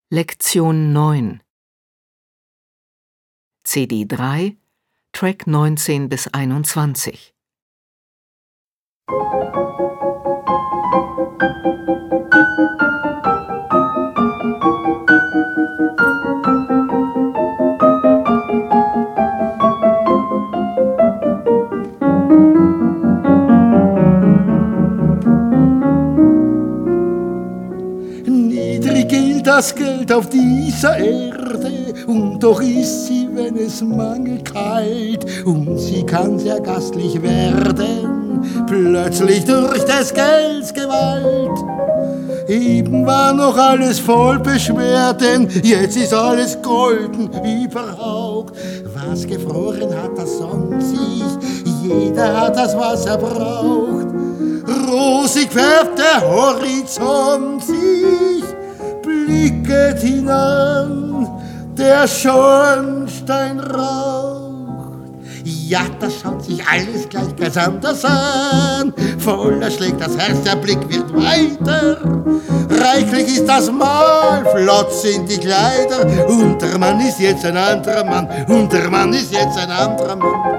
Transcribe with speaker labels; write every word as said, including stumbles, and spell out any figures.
Speaker 1: Lektion neun C D drei, Track neunzehn bis einundzwanzig.
Speaker 2: Niedrig gilt das Geld auf dieser Erde, und doch ist sie, wenn es mangelt, kalt, und sie kann sehr gastlich werden, plötzlich durch des Gelds Gewalt. Eben war noch alles voll Beschwerden, jetzt ist alles golden überhaupt. Was gefroren hat, das sonnt sich, jeder hat das, was er braucht. Rosig färbt der Horizont sich, blicket hinan, der Schornstein raucht. Ja, das schaut sich alles gleich ganz anders an, voller schlägt das Herz, der Blick wird weiter. Reichlich ist das Mahl, flott sind die Kleider, und der Mann ist jetzt ein anderer Mann, und der Mann ist jetzt ein anderer Mann.